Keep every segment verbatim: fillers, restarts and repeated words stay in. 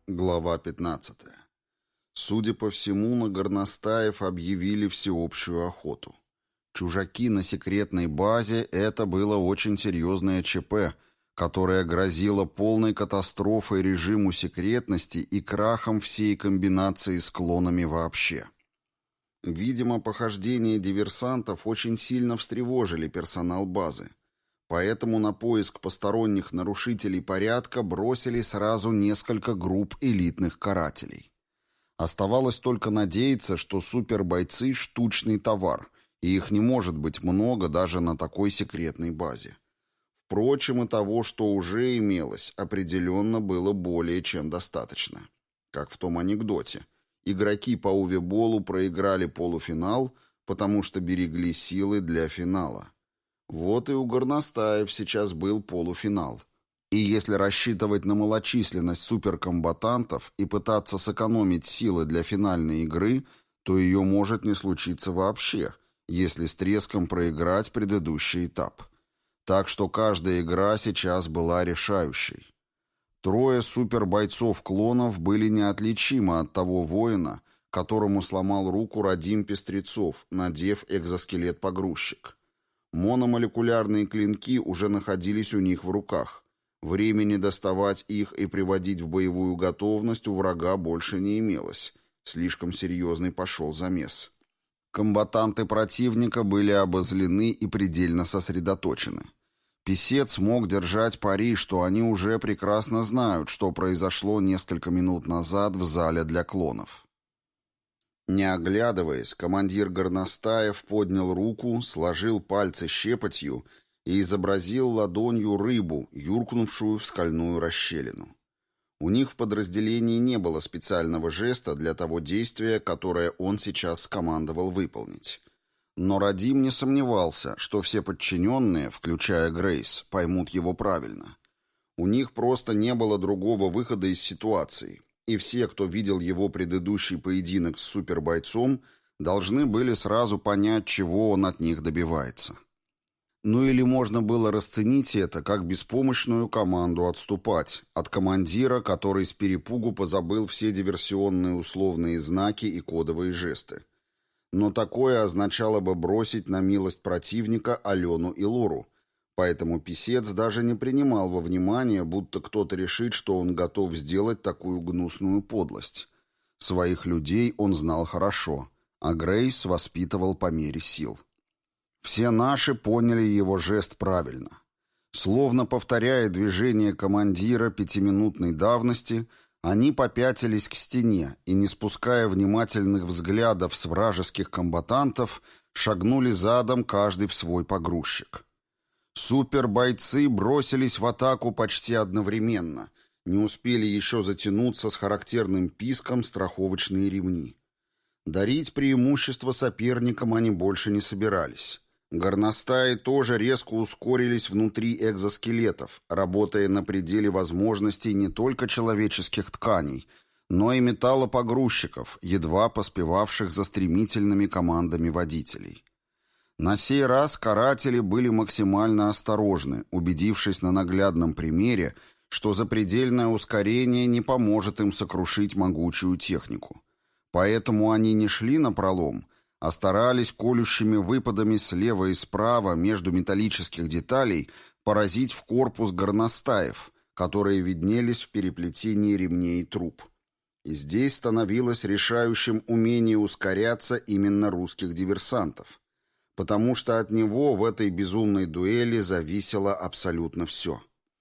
Глава пятнадцатая. Судя по всему, на горностаев объявили всеобщую охоту. Чужаки на секретной базе — это было очень серьезное ЧП, которое грозило полной катастрофой режиму секретности и крахом всей комбинации с клонами вообще. Видимо, похождения диверсантов очень сильно встревожили персонал базы. Поэтому на поиск посторонних нарушителей порядка бросили сразу несколько групп элитных карателей. Оставалось только надеяться, что супербойцы — штучный товар, и их не может быть много даже на такой секретной базе. Впрочем, и того, что уже имелось, определенно было более чем достаточно. Как в том анекдоте. Игроки по увеболу проиграли полуфинал, потому что берегли силы для финала. Вот и у горностаев сейчас был полуфинал. И если рассчитывать на малочисленность суперкомбатантов и пытаться сэкономить силы для финальной игры, то ее может не случиться вообще, если с треском проиграть предыдущий этап. Так что каждая игра сейчас была решающей. Трое супербойцов-клонов были неотличимы от того воина, которому сломал руку Радим Пестрецов, надев экзоскелет-погрузчик. Мономолекулярные клинки уже находились у них в руках. Времени доставать их и приводить в боевую готовность у врага больше не имелось. Слишком серьезный пошел замес. Комбатанты противника были обозлены и предельно сосредоточены. Песец мог держать пари, что они уже прекрасно знают, что произошло несколько минут назад в зале для клонов. Не оглядываясь, командир горностаев поднял руку, сложил пальцы щепотью и изобразил ладонью рыбу, юркнувшую в скальную расщелину. У них в подразделении не было специального жеста для того действия, которое он сейчас скомандовал выполнить. Но Радим не сомневался, что все подчиненные, включая Грейс, поймут его правильно. У них просто не было другого выхода из ситуации. И все, кто видел его предыдущий поединок с супербойцом, должны были сразу понять, чего он от них добивается. Ну или можно было расценить это как беспомощную команду отступать от командира, который с перепугу позабыл все диверсионные условные знаки и кодовые жесты. Но такое означало бы бросить на милость противника Алену и Лору. Поэтому писец даже не принимал во внимание, будто кто-то решит, что он готов сделать такую гнусную подлость. Своих людей он знал хорошо, а Грейс воспитывал по мере сил. Все наши поняли его жест правильно. Словно повторяя движение командира пятиминутной давности, они попятились к стене и, не спуская внимательных взглядов с вражеских комбатантов, шагнули задом каждый в свой погрузчик. Супербойцы бросились в атаку почти одновременно, не успели еще затянуться с характерным писком страховочные ремни. Дарить преимущество соперникам они больше не собирались. Горностаи тоже резко ускорились внутри экзоскелетов, работая на пределе возможностей не только человеческих тканей, но и металлопогрузчиков, едва поспевавших за стремительными командами водителей. На сей раз каратели были максимально осторожны, убедившись на наглядном примере, что запредельное ускорение не поможет им сокрушить могучую технику. Поэтому они не шли напролом, а старались колющими выпадами слева и справа между металлических деталей поразить в корпус горностаев, которые виднелись в переплетении ремней и труб. И здесь становилось решающим умение ускоряться именно русских диверсантов, потому что от него в этой безумной дуэли зависело абсолютно все.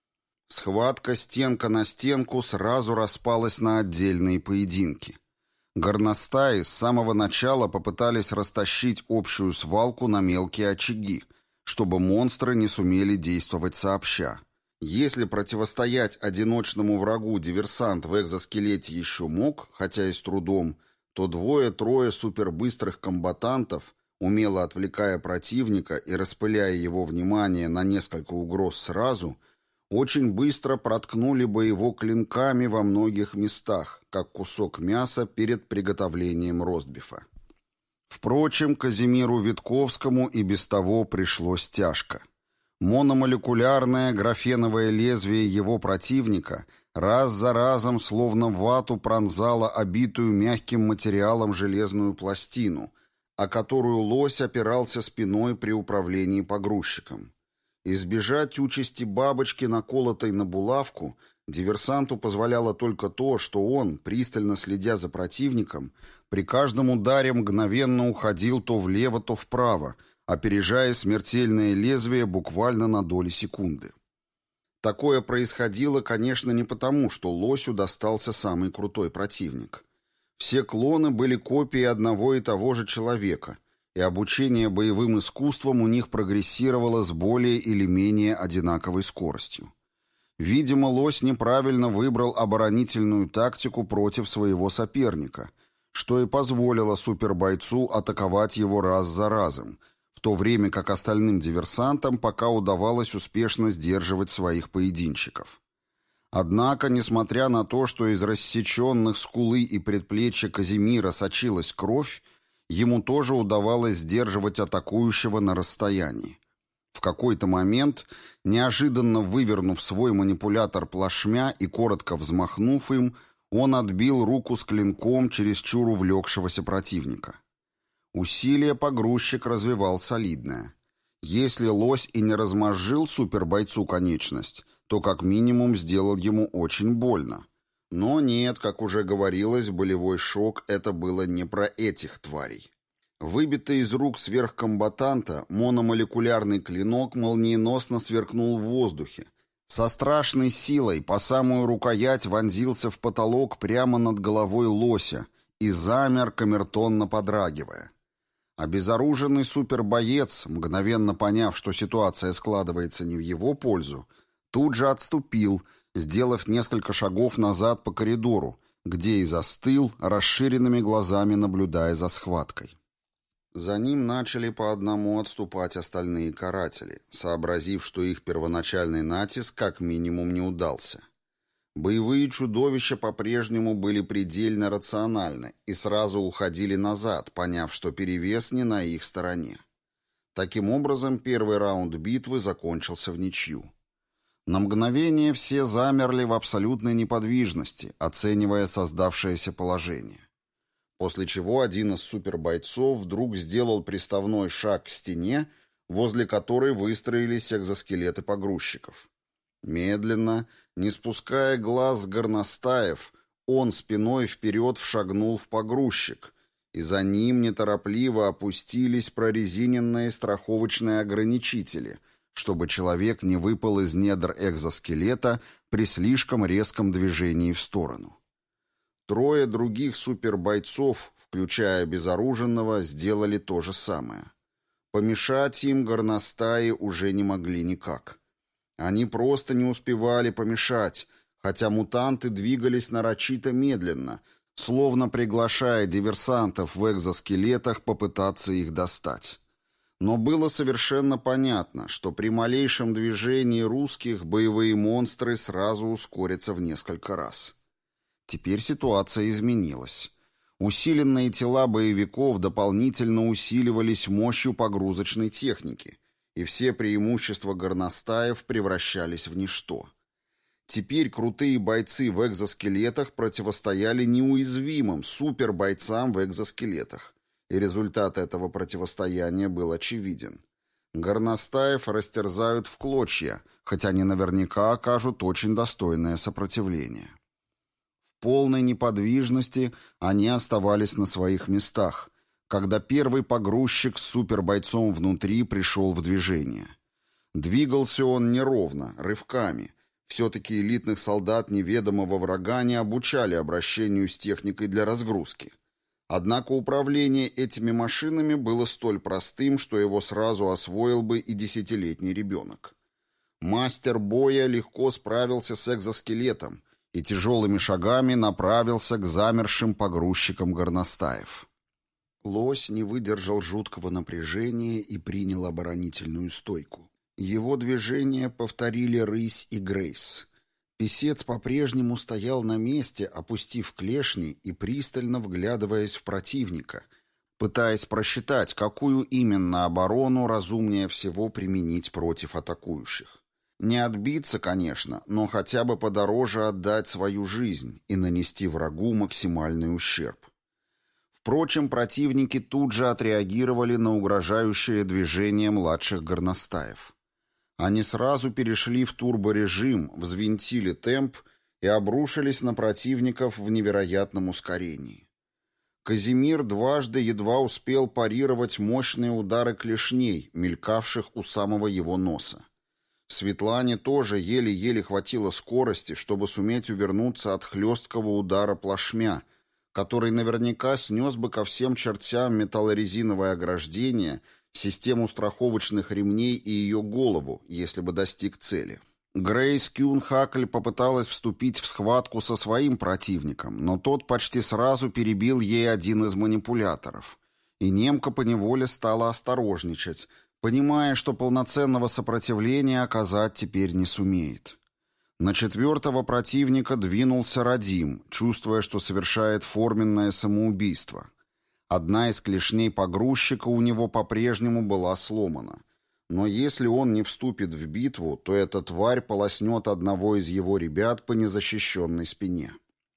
Схватка стенка на стенку сразу распалась на отдельные поединки. Горностаи с самого начала попытались растащить общую свалку на мелкие очаги, чтобы монстры не сумели действовать сообща. Если противостоять одиночному врагу диверсант в экзоскелете еще мог, хотя и с трудом, то двое-трое супербыстрых комбатантов, умело отвлекая противника и распыляя его внимание на несколько угроз сразу, очень быстро проткнули бы его клинками во многих местах, как кусок мяса перед приготовлением ростбифа. Впрочем, Казимиру Витковскому и без того пришлось тяжко. Мономолекулярное графеновое лезвие его противника Раз за разом, словно вату, пронзала обитую мягким материалом железную пластину, о которую лось опирался спиной при управлении погрузчиком. Избежать участи бабочки, наколотой на булавку, диверсанту позволяло только то, что он, пристально следя за противником, при каждом ударе мгновенно уходил то влево, то вправо, опережая смертельное лезвие буквально на доли секунды. Такое происходило, конечно, не потому, что лосю достался самый крутой противник. Все клоны были копией одного и того же человека, и обучение боевым искусствам у них прогрессировало с более или менее одинаковой скоростью. Видимо, лось неправильно выбрал оборонительную тактику против своего соперника, что и позволило супербойцу атаковать его раз за разом, в то время как остальным диверсантам пока удавалось успешно сдерживать своих поединщиков. Однако, несмотря на то, что из рассеченных скулы и предплечья Казимира сочилась кровь, ему тоже удавалось сдерживать атакующего на расстоянии. В какой-то момент, неожиданно вывернув свой манипулятор плашмя и коротко взмахнув им, он отбил руку с клинком чересчур увлекшегося противника. Усилие погрузчик развивал солидное. Если лось и не размозжил супербойцу конечность, то как минимум сделал ему очень больно. Но нет, как уже говорилось, болевой шок — это было не про этих тварей. Выбитый из рук сверхкомбатанта мономолекулярный клинок молниеносно сверкнул в воздухе. Со страшной силой по самую рукоять вонзился в потолок прямо над головой лося и замер, камертонно подрагивая. Обезоруженный супербоец, мгновенно поняв, что ситуация складывается не в его пользу, тут же отступил, сделав несколько шагов назад по коридору, где и застыл, расширенными глазами наблюдая за схваткой. За ним начали по одному отступать остальные каратели, сообразив, что их первоначальный натиск как минимум не удался. Боевые чудовища по-прежнему были предельно рациональны и сразу уходили назад, поняв, что перевес не на их стороне. Таким образом, первый раунд битвы закончился в ничью. На мгновение все замерли в абсолютной неподвижности, оценивая создавшееся положение. После чего один из супербойцов вдруг сделал приставной шаг к стене, возле которой выстроились экзоскелеты погрузчиков. Медленно, не спуская глаз с горностаев, он спиной вперед вшагнул в погрузчик, и за ним неторопливо опустились прорезиненные страховочные ограничители, чтобы человек не выпал из недр экзоскелета при слишком резком движении в сторону. Трое других супербойцов, включая обезоруженного, сделали то же самое. Помешать им горностаи уже не могли никак. Они просто не успевали помешать, хотя мутанты двигались нарочито медленно, словно приглашая диверсантов в экзоскелетах попытаться их достать. Но было совершенно понятно, что при малейшем движении русских боевые монстры сразу ускорятся в несколько раз. Теперь ситуация изменилась. Усиленные тела боевиков дополнительно усиливались мощью погрузочной техники, и все преимущества горностаев превращались в ничто. Теперь крутые бойцы в экзоскелетах противостояли неуязвимым супербойцам в экзоскелетах, и результат этого противостояния был очевиден. Горностаев растерзают в клочья, хотя они наверняка окажут очень достойное сопротивление. В полной неподвижности они оставались на своих местах, когда первый погрузчик с супербойцом внутри пришел в движение. Двигался он неровно, рывками. Все-таки элитных солдат неведомого врага не обучали обращению с техникой для разгрузки. Однако управление этими машинами было столь простым, что его сразу освоил бы и десятилетний ребенок. Мастер боя легко справился с экзоскелетом и тяжелыми шагами направился к замершим погрузчикам горностаев. Лось не выдержал жуткого напряжения и принял оборонительную стойку. Его движения повторили Рысь и Грейс. Песец по-прежнему стоял на месте, опустив клешни и пристально вглядываясь в противника, пытаясь просчитать, какую именно оборону разумнее всего применить против атакующих. Не отбиться, конечно, но хотя бы подороже отдать свою жизнь и нанести врагу максимальный ущерб. Впрочем, противники тут же отреагировали на угрожающее движение младших горностаев. Они сразу перешли в турборежим, взвинтили темп и обрушились на противников в невероятном ускорении. Казимир дважды едва успел парировать мощные удары клешней, мелькавших у самого его носа. Светлане тоже еле-еле хватило скорости, чтобы суметь увернуться от хлесткого удара плашмя, который наверняка снес бы ко всем чертям металлорезиновое ограждение, систему страховочных ремней и ее голову, если бы достиг цели. Грейс Кюнхакль попыталась вступить в схватку со своим противником, но тот почти сразу перебил ей один из манипуляторов. И немка поневоле стала осторожничать, понимая, что полноценного сопротивления оказать теперь не сумеет. На четвертого противника двинулся Радим, чувствуя, что совершает форменное самоубийство. Одна из клешней погрузчика у него по-прежнему была сломана. Но если он не вступит в битву, то эта тварь полоснет одного из его ребят по незащищенной спине.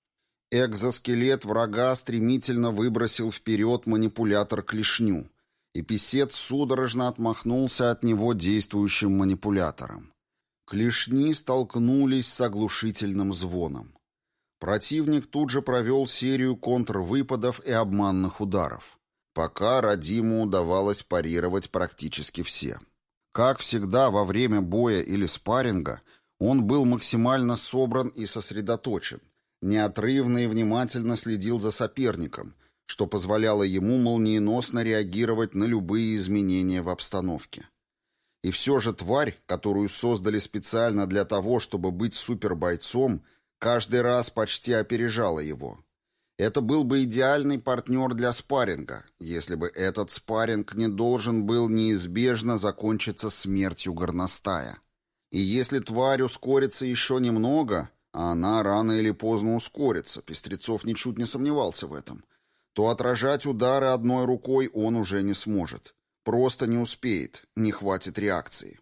Экзоскелет врага стремительно выбросил вперед манипулятор-клешню, и писец судорожно отмахнулся от него действующим манипулятором. Клешни столкнулись с оглушительным звоном. Противник тут же провел серию контрвыпадов и обманных ударов. Пока Радиму удавалось парировать практически все. Как всегда во время боя или спарринга, он был максимально собран и сосредоточен, неотрывно и внимательно следил за соперником, что позволяло ему молниеносно реагировать на любые изменения в обстановке. И все же тварь, которую создали специально для того, чтобы быть супербойцом, каждый раз почти опережала его. Это был бы идеальный партнер для спарринга, если бы этот спарринг не должен был неизбежно закончиться смертью горностая. И если тварь ускорится еще немного, а она рано или поздно ускорится, Пестрецов ничуть не сомневался в этом, то отражать удары одной рукой он уже не сможет. Просто не успеет, не хватит реакции.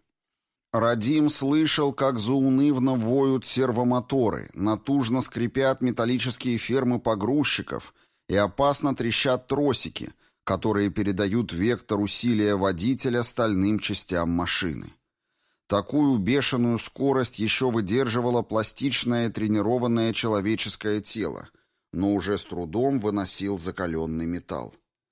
Радим слышал, как заунывно воют сервомоторы, натужно скрипят металлические фермы погрузчиков и опасно трещат тросики, которые передают вектор усилия водителя стальным частям машины. Такую бешеную скорость еще выдерживало пластичное тренированное человеческое тело, но уже с трудом выносил закаленный металл.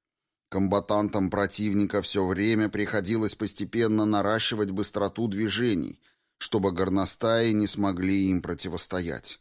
Комбатантам противника все время приходилось постепенно наращивать быстроту движений, чтобы горностаи не смогли им противостоять.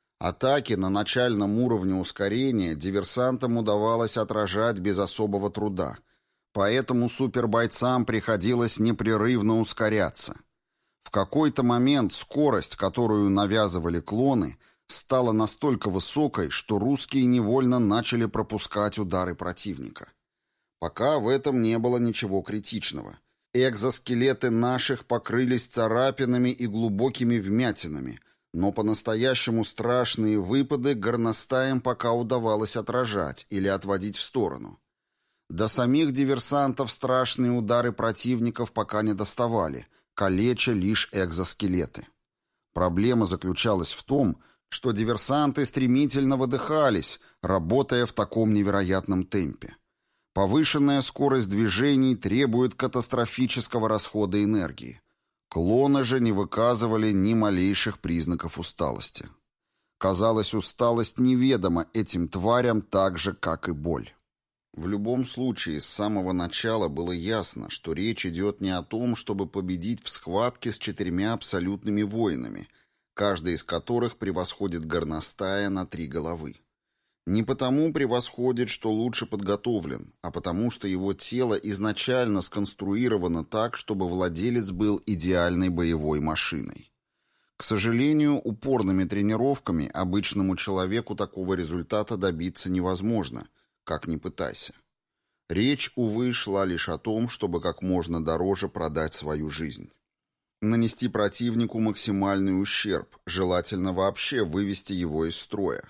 Атаки на начальном уровне ускорения диверсантам удавалось отражать без особого труда, поэтому супербойцам приходилось непрерывно ускоряться. В какой-то момент скорость, которую навязывали клоны, стала настолько высокой, что русские невольно начали пропускать удары противника. Пока в этом не было ничего критичного. Экзоскелеты наших покрылись царапинами и глубокими вмятинами, но по-настоящему страшные выпады горностаям пока удавалось отражать или отводить в сторону. До самих диверсантов страшные удары противников пока не доставали, калеча лишь экзоскелеты. Проблема заключалась в том, что диверсанты стремительно выдыхались, работая в таком невероятном темпе. Повышенная скорость движений требует катастрофического расхода энергии. Клоны же не выказывали ни малейших признаков усталости. Казалось, усталость неведома этим тварям так же, как и боль. В любом случае, с самого начала было ясно, что речь идет не о том, чтобы победить в схватке с четырьмя абсолютными воинами, каждый из которых превосходит горностая на три головы. Не потому превосходит, что лучше подготовлен, а потому что его тело изначально сконструировано так, чтобы владелец был идеальной боевой машиной. К сожалению, упорными тренировками обычному человеку такого результата добиться невозможно, как ни пытайся. Речь, увы, шла лишь о том, чтобы как можно дороже продать свою жизнь. Нанести противнику максимальный ущерб, желательно вообще вывести его из строя.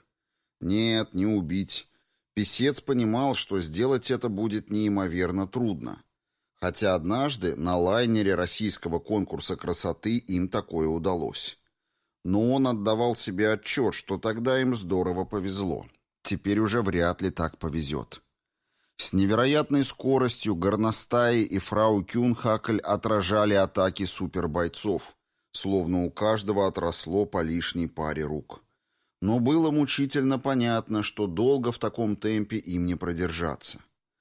Нет, не убить. Писец понимал, что сделать это будет неимоверно трудно. Хотя однажды на лайнере российского конкурса красоты им такое удалось. Но он отдавал себе отчет, что тогда им здорово повезло. Теперь уже вряд ли так повезет. С невероятной скоростью горностаи и фрау Кюнхакль отражали атаки супербойцов, словно у каждого отросло по лишней паре рук. Но было мучительно понятно, что долго в таком темпе им не продержаться.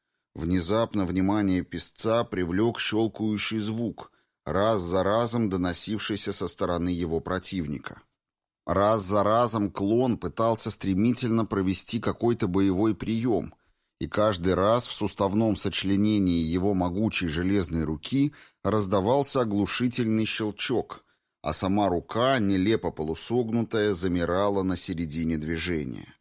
Внезапно внимание песца привлек щелкающий звук, раз за разом доносившийся со стороны его противника. Раз за разом клон пытался стремительно провести какой-то боевой прием, и каждый раз в суставном сочленении его могучей железной руки раздавался оглушительный щелчок, а сама рука, нелепо полусогнутая, замирала на середине движения.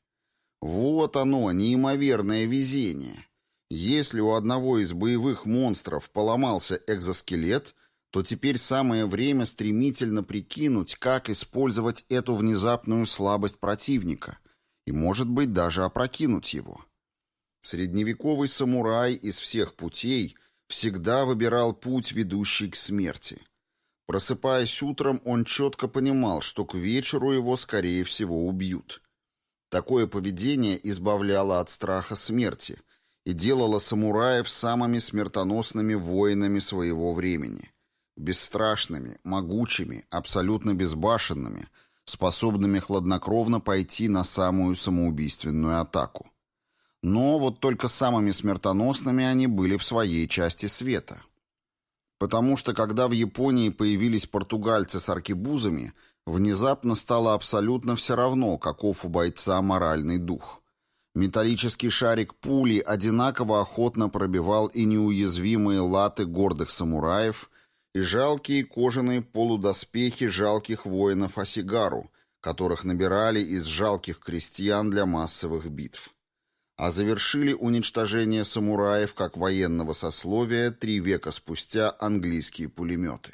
Вот оно, неимоверное везение. Если у одного из боевых монстров поломался экзоскелет, то теперь самое время стремительно прикинуть, как использовать эту внезапную слабость противника и, может быть, даже опрокинуть его. Средневековый самурай из всех путей всегда выбирал путь, ведущий к смерти. Просыпаясь утром, он четко понимал, что к вечеру его, скорее всего, убьют. Такое поведение избавляло от страха смерти и делало самураев самыми смертоносными воинами своего времени. Бесстрашными, могучими, абсолютно безбашенными, способными хладнокровно пойти на самую самоубийственную атаку. Но вот только самыми смертоносными они были в своей части света. Потому что когда в Японии появились португальцы с аркебузами, внезапно стало абсолютно все равно, каков у бойца моральный дух. Металлический шарик пули одинаково охотно пробивал и неуязвимые латы гордых самураев, и жалкие кожаные полудоспехи жалких воинов Осигару, которых набирали из жалких крестьян для массовых битв. А завершили уничтожение самураев как военного сословия три века спустя английские пулеметы.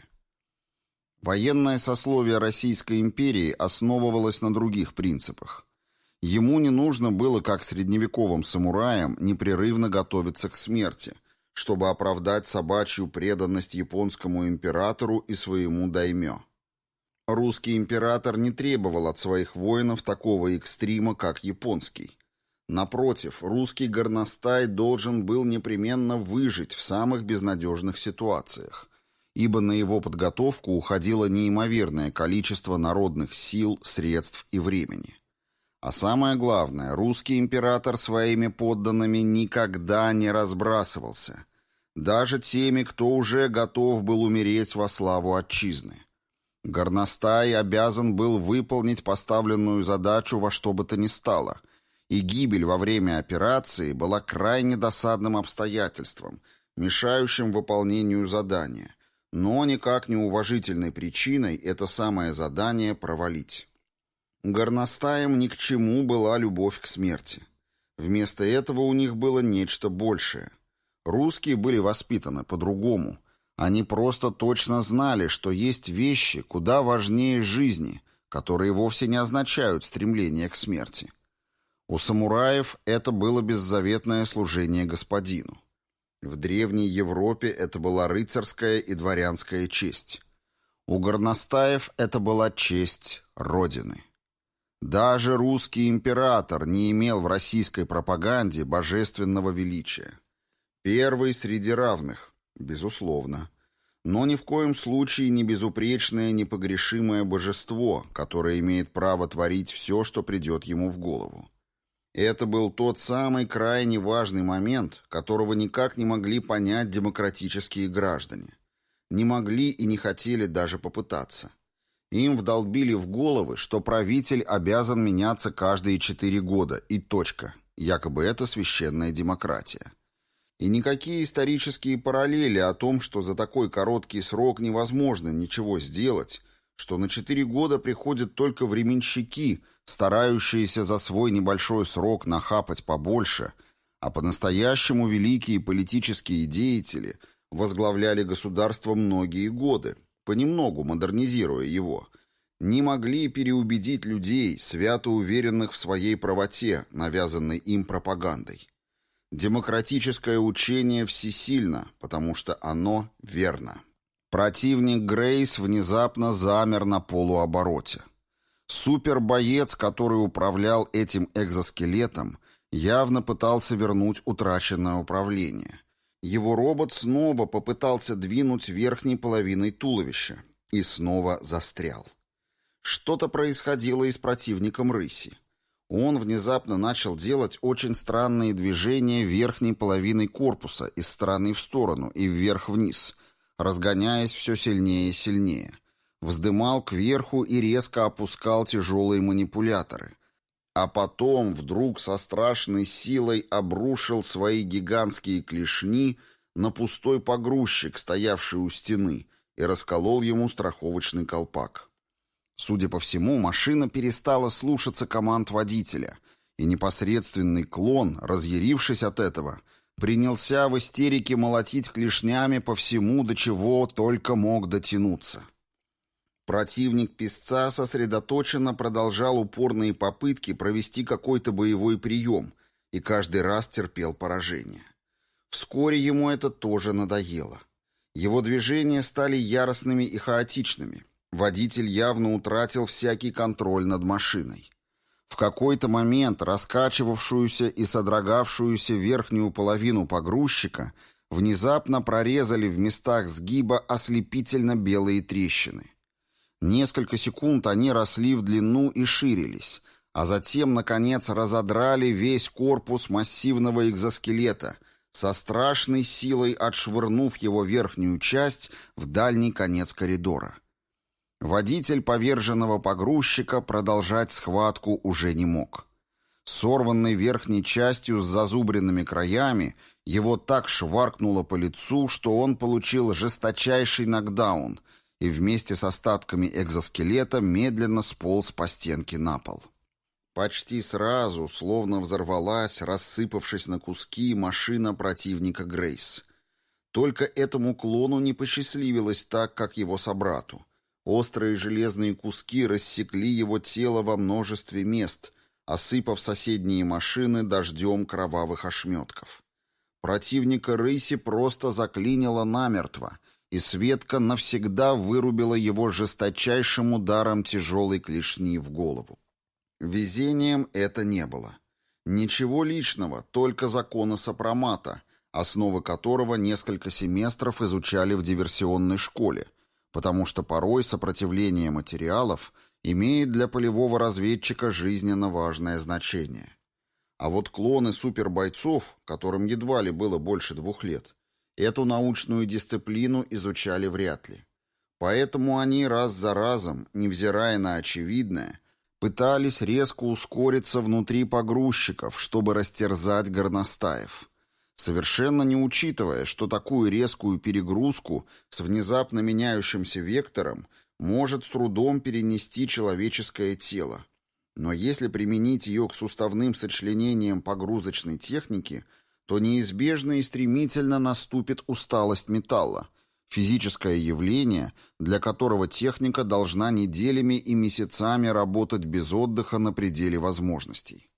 Военное сословие Российской империи основывалось на других принципах. Ему не нужно было, как средневековым самураям, непрерывно готовиться к смерти, чтобы оправдать собачью преданность японскому императору и своему даймё. Русский император не требовал от своих воинов такого экстрима, как японский. Напротив, русский горностай должен был непременно выжить в самых безнадежных ситуациях, ибо на его подготовку уходило неимоверное количество народных сил, средств и времени. А самое главное, русский император своими подданными никогда не разбрасывался, даже теми, кто уже готов был умереть во славу отчизны. Горностай обязан был выполнить поставленную задачу во что бы то ни стало, и гибель во время операции была крайне досадным обстоятельством, мешающим выполнению задания, но никак не уважительной причиной это самое задание провалить. Горностаям ни к чему была любовь к смерти. Вместо этого у них было нечто большее. Русские были воспитаны по-другому. Они просто точно знали, что есть вещи куда важнее жизни, которые вовсе не означают стремление к смерти. У самураев это было беззаветное служение господину. В Древней Европе это была рыцарская и дворянская честь. У горностаев это была честь Родины. Даже русский император не имел в российской пропаганде божественного величия. Первый среди равных, безусловно, но ни в коем случае не безупречное, непогрешимое божество, которое имеет право творить все, что придет ему в голову. Это был тот самый крайне важный момент, которого никак не могли понять демократические граждане. Не могли и не хотели даже попытаться. Им вдолбили в головы, что правитель обязан меняться каждые четыре года, и точка. Якобы это священная демократия. И никакие исторические параллели о том, что за такой короткий срок невозможно ничего сделать, что на четыре года приходят только временщики, старающиеся за свой небольшой срок нахапать побольше, а по-настоящему великие политические деятели возглавляли государство многие годы, понемногу модернизируя его, не могли переубедить людей, свято уверенных в своей правоте, навязанной им пропагандой. Демократическое учение всесильно, потому что оно верно. Противник Грейс внезапно замер на полуобороте. Супербоец, который управлял этим экзоскелетом, явно пытался вернуть утраченное управление. Его робот снова попытался двинуть верхней половиной туловища и снова застрял. Что-то происходило и с противником рыси. Он внезапно начал делать очень странные движения верхней половиной корпуса из стороны в сторону и вверх-вниз, разгоняясь все сильнее и сильнее. Вздымал кверху и резко опускал тяжелые манипуляторы. А потом вдруг со страшной силой обрушил свои гигантские клешни на пустой погрузчик, стоявший у стены, и расколол ему страховочный колпак. Судя по всему, машина перестала слушаться команд водителя, и непосредственный клон, разъярившись от этого, принялся в истерике молотить клешнями по всему, до чего только мог дотянуться. Противник песца сосредоточенно продолжал упорные попытки провести какой-то боевой прием и каждый раз терпел поражение. Вскоре ему это тоже надоело. Его движения стали яростными и хаотичными. Водитель явно утратил всякий контроль над машиной. В какой-то момент раскачивавшуюся и содрогавшуюся верхнюю половину погрузчика внезапно прорезали в местах сгиба ослепительно белые трещины. Несколько секунд они росли в длину и ширились, а затем, наконец, разодрали весь корпус массивного экзоскелета, со страшной силой отшвырнув его верхнюю часть в дальний конец коридора. Водитель поверженного погрузчика продолжать схватку уже не мог. Сорванной верхней частью с зазубренными краями его так шваркнуло по лицу, что он получил жесточайший нокдаун и вместе с остатками экзоскелета медленно сполз по стенке на пол. Почти сразу, словно взорвалась, рассыпавшись на куски, машина противника Грейс. Только этому клону не посчастливилось так, как его собрату. Острые железные куски рассекли его тело во множестве мест, осыпав соседние машины дождем кровавых ошметков. Противника рыси просто заклинило намертво, и Светка навсегда вырубила его жесточайшим ударом тяжелой клешни в голову. Везением это не было. Ничего личного, только законы сопромата, основы которого несколько семестров изучали в диверсионной школе, потому что порой сопротивление материалов имеет для полевого разведчика жизненно важное значение. А вот клоны супербойцов, которым едва ли было больше двух лет, эту научную дисциплину изучали вряд ли. Поэтому они раз за разом, невзирая на очевидное, пытались резко ускориться внутри погрузчиков, чтобы растерзать горностаев, совершенно не учитывая, что такую резкую перегрузку с внезапно меняющимся вектором может с трудом перенести человеческое тело. Но если применить ее к суставным сочленениям погрузочной техники, то неизбежно и стремительно наступит усталость металла, физическое явление, для которого техника должна неделями и месяцами работать без отдыха на пределе возможностей.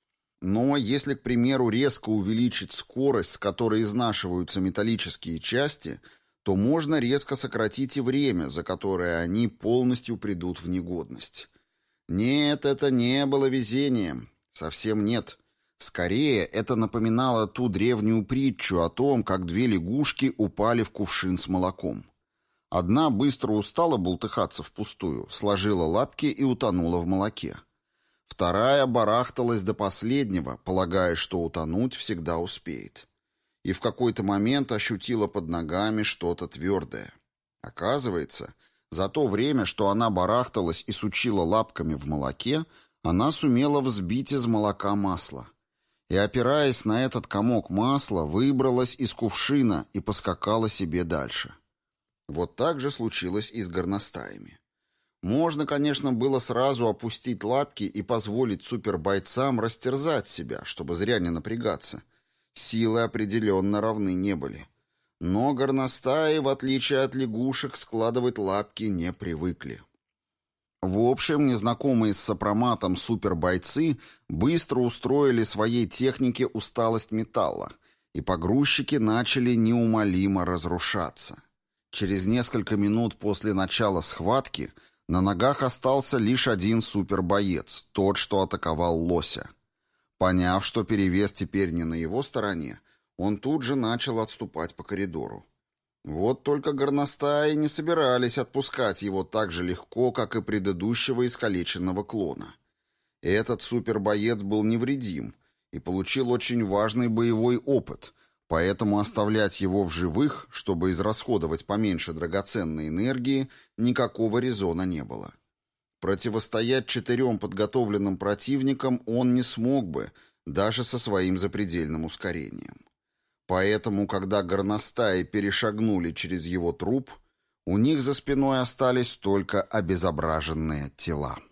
Но если, к примеру, резко увеличить скорость, с которой изнашиваются металлические части, то можно резко сократить и время, за которое они полностью придут в негодность. Нет, это не было везением. Совсем нет. Скорее, это напоминало ту древнюю притчу о том, как две лягушки упали в кувшин с молоком. Одна быстро устала бултыхаться впустую, сложила лапки и утонула в молоке. Вторая барахталась до последнего, полагая, что утонуть всегда успеет. И в какой-то момент ощутила под ногами что-то твердое. Оказывается, за то время, что она барахталась и сучила лапками в молоке, она сумела взбить из молока масло. И, опираясь на этот комок масла, выбралась из кувшина и поскакала себе дальше. Вот так же случилось и с горностаями. Можно, конечно, было сразу опустить лапки и позволить супербойцам растерзать себя, чтобы зря не напрягаться. Силы определенно равны не были. Но горностаи, в отличие от лягушек, складывать лапки не привыкли. В общем, незнакомые с сопроматом супербойцы быстро устроили своей технике усталость металла, и погрузчики начали неумолимо разрушаться. Через несколько минут после начала схватки на ногах остался лишь один супербоец, тот, что атаковал лося. Поняв, что перевес теперь не на его стороне, он тут же начал отступать по коридору. Вот только горностаи не собирались отпускать его так же легко, как и предыдущего искалеченного клона. Этот супербоец был невредим и получил очень важный боевой опыт, поэтому оставлять его в живых, чтобы израсходовать поменьше драгоценной энергии, никакого резона не было. Противостоять четырем подготовленным противникам он не смог бы, даже со своим запредельным ускорением. Поэтому, когда горностаи перешагнули через его труп, у них за спиной остались только обезображенные тела.